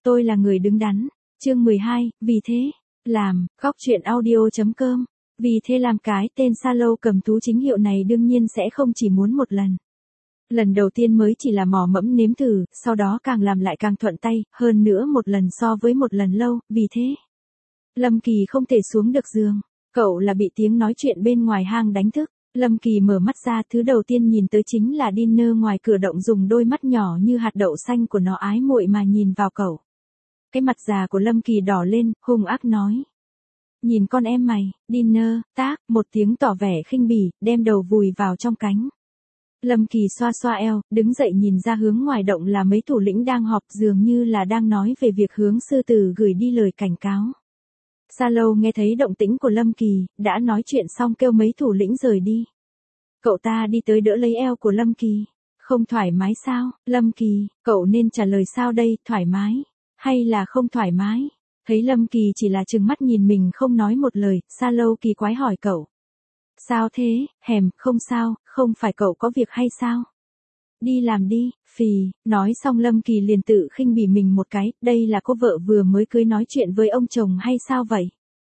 tôi là người đứng đắn. Chương 12, vì thế, làm, góc truyện audio.com. Vì thế làm cái tên Salo cầm tú chính hiệu này đương nhiên sẽ không chỉ muốn một lần. Lần đầu tiên mới chỉ là mò mẫm nếm thử, sau đó càng làm lại càng thuận tay, hơn nữa một lần so với một lần lâu, vì thế. Lâm Kỳ không thể xuống được giường, cậu là bị tiếng nói chuyện bên ngoài hang đánh thức. Lâm Kỳ mở mắt ra, thứ đầu tiên nhìn tới chính là Dinner ngoài cửa động dùng đôi mắt nhỏ như hạt đậu xanh của nó ái muội mà nhìn vào cậu. Cái mặt già của Lâm Kỳ đỏ lên, hung ác nói. Nhìn con em mày, Dinner, tác, một tiếng tỏ vẻ khinh bỉ, đem đầu vùi vào trong cánh. Lâm Kỳ xoa xoa eo, đứng dậy nhìn ra hướng ngoài động là mấy thủ lĩnh đang họp, dường như là đang nói về việc hướng sư tử gửi đi lời cảnh cáo. Salo nghe thấy động tĩnh của Lâm Kỳ, đã nói chuyện xong kêu mấy thủ lĩnh rời đi. Cậu ta đi tới đỡ lấy eo của Lâm Kỳ. Không thoải mái sao, Lâm Kỳ, cậu nên trả lời sao đây, thoải mái, hay là không thoải mái? Thấy Lâm Kỳ chỉ là trừng mắt nhìn mình không nói một lời, Salo kỳ quái hỏi cậu. Sao thế, không sao, không phải cậu có việc hay sao? Đi làm đi, phì, nói xong Lâm Kỳ liền tự khinh bỉ mình một cái, đây là cô vợ vừa mới cưới nói chuyện với ông chồng hay sao vậy?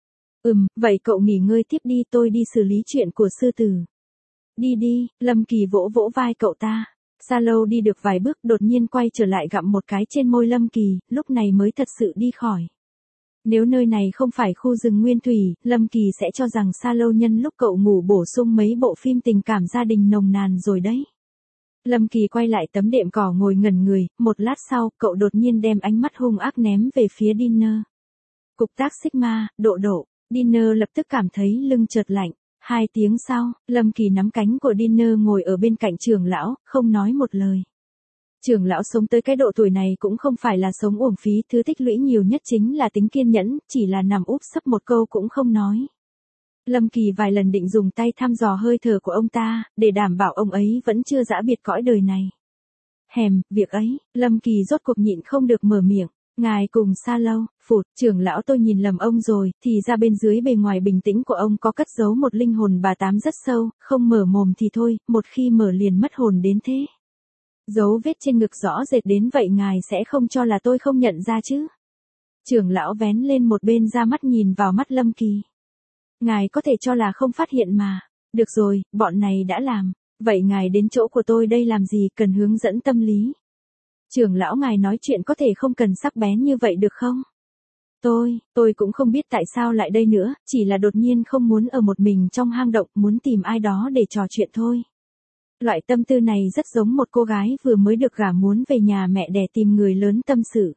Vậy cậu nghỉ ngơi tiếp đi, tôi đi xử lý chuyện của sư tử. Đi đi, Lâm Kỳ vỗ vỗ vai cậu ta. Salo đi được vài bước đột nhiên quay trở lại gặm một cái trên môi Lâm Kỳ, lúc này mới thật sự đi khỏi. Nếu nơi này không phải khu rừng nguyên thủy, Lâm Kỳ sẽ cho rằng Salo nhân lúc cậu ngủ bổ sung mấy bộ phim tình cảm gia đình nồng nàn rồi đấy. Lâm Kỳ quay lại tấm đệm cỏ ngồi ngẩn người, một lát sau, cậu đột nhiên đem ánh mắt hung ác ném về phía Dinner. Cục tác Sigma, độ. Dinner lập tức cảm thấy lưng chợt lạnh. 2 tiếng sau, Lâm Kỳ nắm cánh của Dinner ngồi ở bên cạnh trưởng lão, không nói một lời. Trưởng lão sống tới cái độ tuổi này cũng không phải là sống uổng phí, thứ tích lũy nhiều nhất chính là tính kiên nhẫn, chỉ là nằm úp sấp một câu cũng không nói. Lâm Kỳ vài lần định dùng tay thăm dò hơi thở của ông ta, để đảm bảo ông ấy vẫn chưa giã biệt cõi đời này. Việc ấy, Lâm Kỳ rốt cuộc nhịn không được mở miệng. Ngài cùng Salo, trưởng lão tôi nhìn lầm ông rồi, thì ra bên dưới bề ngoài bình tĩnh của ông có cất giấu một linh hồn bà tám rất sâu, không mở mồm thì thôi, một khi mở liền mất hồn đến thế. Dấu vết trên ngực rõ rệt đến vậy ngài sẽ không cho là tôi không nhận ra chứ? Trưởng lão vén lên một bên ra mắt nhìn vào mắt Lâm Kỳ. Ngài có thể cho là không phát hiện mà. Được rồi, bọn này đã làm. Vậy ngài đến chỗ của tôi đây làm gì, cần hướng dẫn tâm lý? Trưởng lão ngài nói chuyện có thể không cần sắc bén như vậy được không? Tôi cũng không biết tại sao lại đây nữa, chỉ là đột nhiên không muốn ở một mình trong hang động, muốn tìm ai đó để trò chuyện thôi. Loại tâm tư này rất giống một cô gái vừa mới được gả muốn về nhà mẹ đẻ tìm người lớn tâm sự.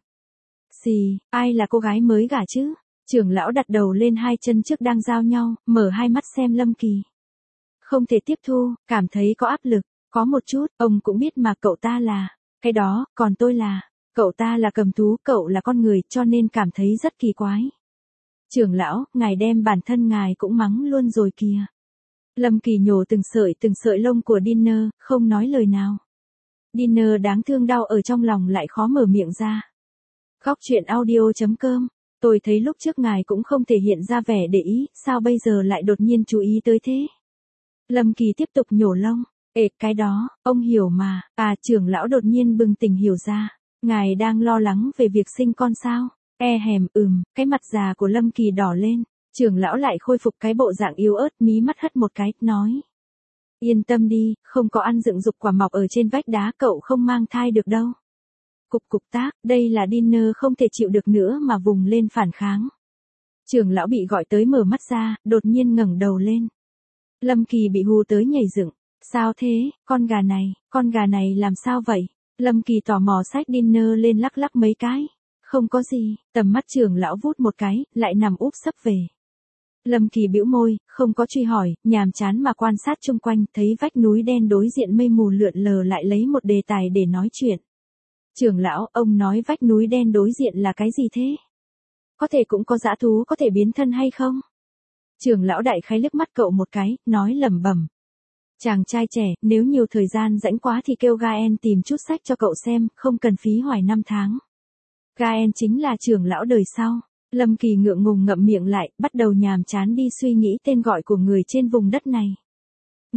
Ai là cô gái mới gả chứ? Trưởng lão đặt đầu lên 2 chân trước đang giao nhau, mở 2 mắt xem Lâm Kỳ. Không thể tiếp thu, cảm thấy có áp lực, có một chút, ông cũng biết mà cậu ta là cái đó, còn tôi là, cậu ta là cầm thú, cậu là con người, cho nên cảm thấy rất kỳ quái. Trưởng lão, ngài đem bản thân ngài cũng mắng luôn rồi kìa. Lâm Kỳ nhổ từng sợi lông của Dinner, không nói lời nào. Dinner đáng thương đau ở trong lòng lại khó mở miệng ra. Góc truyện audio.com. Tôi thấy lúc trước ngài cũng không thể hiện ra vẻ để ý, sao bây giờ lại đột nhiên chú ý tới thế? Lâm Kỳ tiếp tục nhổ lông. Cái đó, ông hiểu mà. Trưởng lão đột nhiên bừng tỉnh hiểu ra. Ngài đang lo lắng về việc sinh con sao? Cái mặt già của Lâm Kỳ đỏ lên. Trưởng lão lại khôi phục cái bộ dạng yếu ớt, mí mắt hất một cái, nói. Yên tâm đi, không có ăn dựng dục quả mọc ở trên vách đá, cậu không mang thai được đâu. Cục tác, đây là Dinner không thể chịu được nữa mà vùng lên phản kháng. Trưởng lão bị gọi tới mở mắt ra, đột nhiên ngẩng đầu lên. Lâm Kỳ bị hù tới nhảy dựng. Sao thế, con gà này làm sao vậy? Lâm Kỳ tò mò xách Dinner lên lắc lắc mấy cái. Không có gì, tầm mắt trưởng lão vút một cái, lại nằm úp sấp về. Lâm Kỳ bĩu môi, không có truy hỏi, nhàm chán mà quan sát chung quanh, thấy vách núi đen đối diện mây mù lượn lờ lại lấy một đề tài để nói chuyện. Trưởng lão, ông nói vách núi đen đối diện là cái gì thế? Có thể cũng có dã thú có thể biến thân hay không? Trưởng lão đại khái liếc mắt cậu một cái, nói lẩm bẩm. Chàng trai trẻ, nếu nhiều thời gian rảnh quá thì kêu Gaen tìm chút sách cho cậu xem, không cần phí hoài 5 tháng. Gaen chính là trưởng lão đời sau. Lâm Kỳ ngượng ngùng ngậm miệng lại, bắt đầu nhàm chán đi suy nghĩ tên gọi của người trên vùng đất này.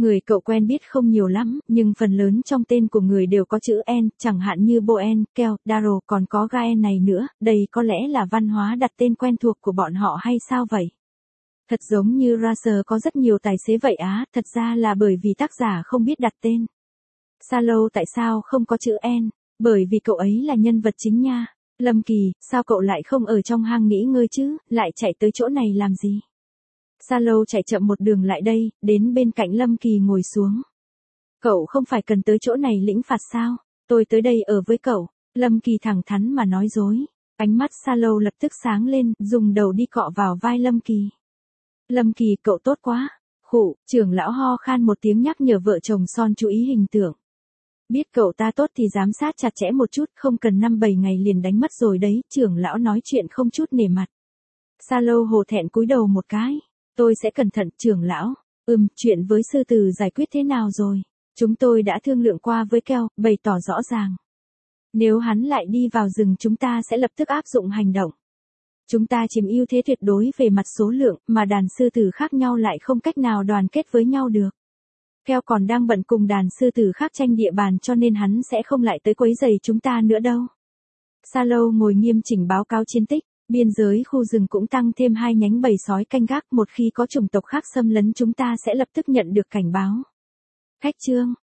Người cậu quen biết không nhiều lắm, nhưng phần lớn trong tên của người đều có chữ N, chẳng hạn như Boen, Kel, Darrow, còn có Gaen này nữa, đây có lẽ là văn hóa đặt tên quen thuộc của bọn họ hay sao vậy? Thật giống như Racer có rất nhiều tài xế vậy á, thật ra là bởi vì tác giả không biết đặt tên. Salo tại sao không có chữ N? Bởi vì cậu ấy là nhân vật chính nha. Lâm Kỳ, sao cậu lại không ở trong hang nghỉ ngơi chứ, lại chạy tới chỗ này làm gì? Salo chạy chậm một đường lại đây, đến bên cạnh Lâm Kỳ ngồi xuống. Cậu không phải cần tới chỗ này lĩnh phạt sao? Tôi tới đây ở với cậu. Lâm Kỳ thẳng thắn mà nói dối. Ánh mắt Salo lập tức sáng lên, dùng đầu đi cọ vào vai Lâm Kỳ. Lâm Kỳ, cậu tốt quá. Khụ, trưởng lão ho khan một tiếng nhắc nhở vợ chồng Son chú ý hình tượng. Biết cậu ta tốt thì giám sát chặt chẽ một chút, không cần 5-7 ngày liền đánh mất rồi đấy, trưởng lão nói chuyện không chút nể mặt. Salo hổ thẹn cúi đầu một cái. Tôi sẽ cẩn thận, trưởng lão. Chuyện với sư tử giải quyết thế nào rồi? Chúng tôi đã thương lượng qua với Kel, bày tỏ rõ ràng. Nếu hắn lại đi vào rừng chúng ta sẽ lập tức áp dụng hành động. Chúng ta chiếm ưu thế tuyệt đối về mặt số lượng, mà đàn sư tử khác nhau lại không cách nào đoàn kết với nhau được. Kel còn đang bận cùng đàn sư tử khác tranh địa bàn cho nên hắn sẽ không lại tới quấy rầy chúng ta nữa đâu. Salo ngồi nghiêm chỉnh báo cáo chiến tích. Biên giới khu rừng cũng tăng thêm 2 nhánh bầy sói canh gác, một khi có chủng tộc khác xâm lấn chúng ta sẽ lập tức nhận được cảnh báo. Khách trương,